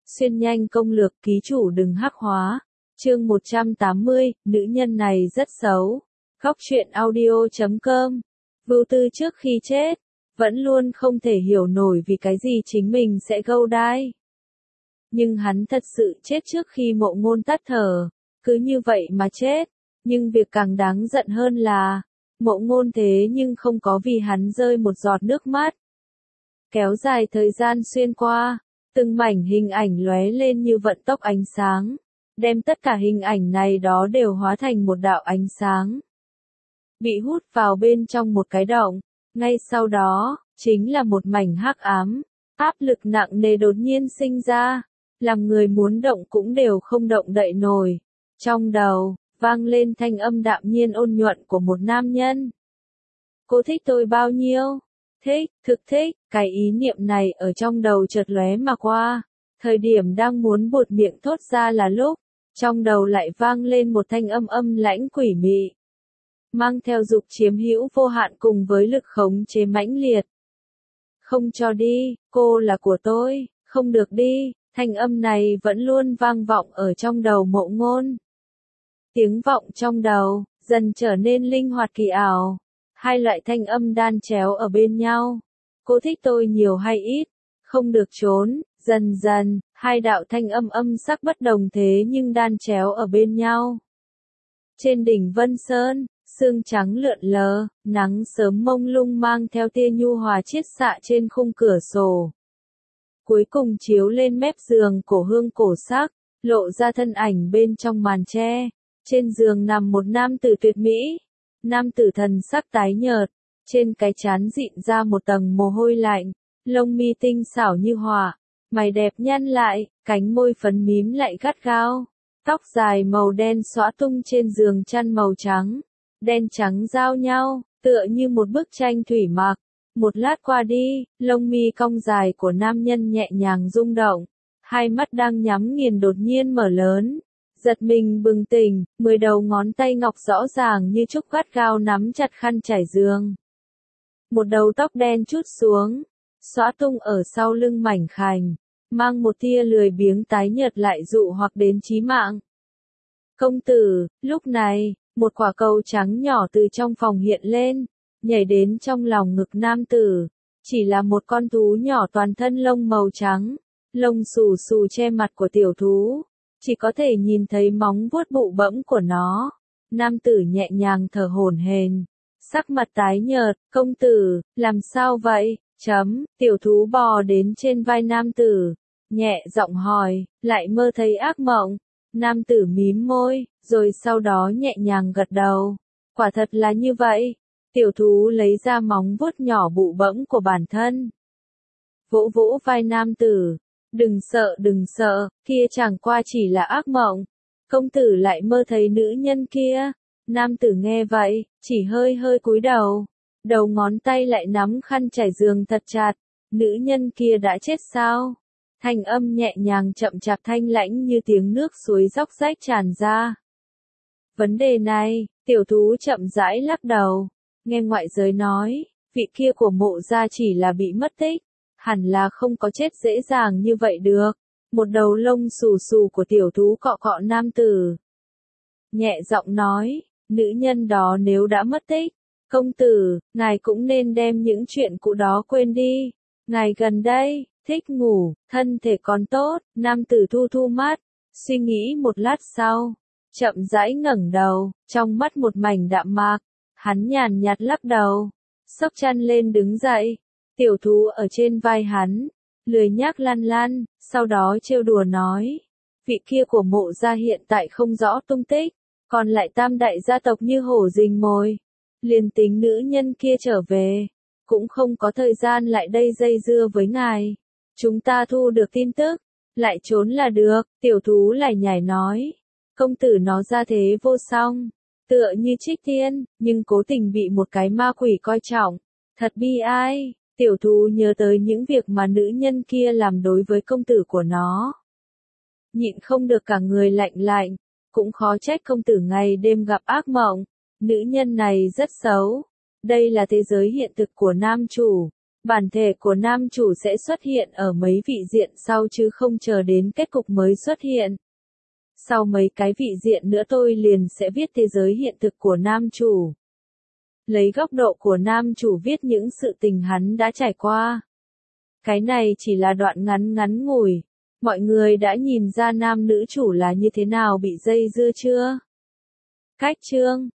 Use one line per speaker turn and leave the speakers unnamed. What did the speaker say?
Xuyên nhanh công lược ký chủ đừng hắc hóa. Chương 180, nữ nhân này rất xấu. Góc truyện audio.com. Vưu Tư trước khi chết, vẫn luôn không thể hiểu nổi vì cái gì chính mình sẽ gâu đai. Nhưng hắn thật sự chết trước khi Mộ Ngôn tắt thở, cứ như vậy mà chết. Nhưng việc càng đáng giận hơn là, Mộ Ngôn thế nhưng không có vì hắn rơi một giọt nước mắt. Kéo dài thời gian xuyên qua, từng mảnh hình ảnh lóe lên như vận tốc ánh sáng, đem tất cả hình ảnh này đó đều hóa thành một đạo ánh sáng. Bị hút vào bên trong một cái động, ngay sau đó, chính là một mảnh hắc ám, áp lực nặng nề đột nhiên sinh ra, làm người muốn động cũng đều không động đậy nổi. Trong đầu, vang lên thanh âm đạm nhiên ôn nhuận của một nam nhân. Cô thích tôi bao nhiêu? Thích, thực thích, cái ý niệm này ở trong đầu chợt lóe mà qua. Thời điểm đang muốn buột miệng thốt ra là lúc, trong đầu lại vang lên một thanh âm âm lãnh quỷ mị, mang theo dục chiếm hữu vô hạn cùng với lực khống chế mãnh liệt. Không cho đi, cô là của tôi, không được đi, thanh âm này vẫn luôn vang vọng ở trong đầu Mộ Ngôn. Tiếng vọng trong đầu, dần trở nên linh hoạt kỳ ảo. Hai loại thanh âm đan chéo ở bên nhau. Cô thích tôi nhiều hay ít? Không được trốn, dần dần, hai đạo thanh âm âm sắc bất đồng thế nhưng đan chéo ở bên nhau. Trên đỉnh Vân Sơn, sương trắng lượn lờ, nắng sớm mông lung mang theo tia nhu hòa chiết xạ trên khung cửa sổ. Cuối cùng chiếu lên mép giường cổ hương cổ sắc, lộ ra thân ảnh bên trong màn tre. Trên giường nằm một nam tử tuyệt mỹ. Nam tử thần sắc tái nhợt, trên cái trán dịn ra một tầng mồ hôi lạnh, lông mi tinh xảo như họa, mày đẹp nhăn lại, cánh môi phấn mím lại gắt gao, tóc dài màu đen xõa tung trên giường chăn màu trắng, đen trắng giao nhau, tựa như một bức tranh thủy mặc. Một lát qua đi, lông mi cong dài của nam nhân nhẹ nhàng rung động, hai mắt đang nhắm nghiền đột nhiên mở lớn. Giật mình bừng tỉnh, 10 đầu ngón tay ngọc rõ ràng như trúc gắt gao nắm chặt khăn trải giường. Một đầu tóc đen trút xuống, xõa tung ở sau lưng mảnh khảnh, mang một tia lười biếng tái nhợt lại dụ hoặc đến chí mạng. Công tử, lúc này, một quả cầu trắng nhỏ từ trong phòng hiện lên, nhảy đến trong lòng ngực nam tử. Chỉ là một con thú nhỏ toàn thân lông màu trắng, lông xù xù che mặt của tiểu thú. Chỉ có thể nhìn thấy móng vuốt bụ bẫm của nó. Nam tử nhẹ nhàng thở hổn hển, sắc mặt tái nhợt, công tử, làm sao vậy? Tiểu thú bò đến trên vai nam tử, nhẹ giọng hỏi, lại mơ thấy ác mộng. Nam tử mím môi, rồi sau đó nhẹ nhàng gật đầu. Quả thật là như vậy. Tiểu thú lấy ra móng vuốt nhỏ bụ bẫm của bản thân. Vỗ vỗ vai nam tử. Đừng sợ, kia chẳng qua chỉ là ác mộng. Công tử lại mơ thấy nữ nhân kia. Nam tử nghe vậy, chỉ hơi hơi cúi đầu. Đầu ngón tay lại nắm khăn trải giường thật chặt. Nữ nhân kia đã chết sao? Thanh âm nhẹ nhàng chậm chạp thanh lãnh như tiếng nước suối róc rách tràn ra. Vấn đề này, tiểu thú chậm rãi lắc đầu. Nghe ngoại giới nói, vị kia của Mộ gia chỉ là bị mất tích. Hẳn là không có chết dễ dàng như vậy được. Một đầu lông xù xù của tiểu thú cọ cọ nam tử. Nhẹ giọng nói, nữ nhân đó nếu đã mất tích, công tử, ngài cũng nên đem những chuyện cũ đó quên đi. Ngài gần đây, thích ngủ, thân thể còn tốt. Nam tử thu thu mắt, suy nghĩ một lát sau, chậm rãi ngẩng đầu, trong mắt một mảnh đạm mạc. Hắn nhàn nhạt lắc đầu, xốc chăn lên đứng dậy. Tiểu thú ở trên vai hắn, lười nhác lăn lăn, sau đó trêu đùa nói. Vị kia của Mộ gia hiện tại không rõ tung tích, còn lại tam đại gia tộc như hổ rình mồi. Liền tính nữ nhân kia trở về, cũng không có thời gian lại đây dây dưa với ngài. Chúng ta thu được tin tức, lại trốn là được. Tiểu thú lại nhảy nói. Công tử nó ra thế vô song, tựa như trích tiên, nhưng cố tình bị một cái ma quỷ coi trọng. Thật bi ai. Tiểu thú nhớ tới những việc mà nữ nhân kia làm đối với công tử của nó. Nhịn không được cả người lạnh lạnh, cũng khó trách công tử ngày đêm gặp ác mộng. Nữ nhân này rất xấu. Đây là thế giới hiện thực của nam chủ. Bản thể của nam chủ sẽ xuất hiện ở mấy vị diện sau chứ không chờ đến kết cục mới xuất hiện. Sau mấy cái vị diện nữa tôi liền sẽ viết thế giới hiện thực của nam chủ. Lấy góc độ của nam chủ viết những sự tình hắn đã trải qua. Cái này chỉ là đoạn ngắn ngủi. Mọi người đã nhìn ra nam nữ chủ là như thế nào bị dây dưa chưa? Cách chương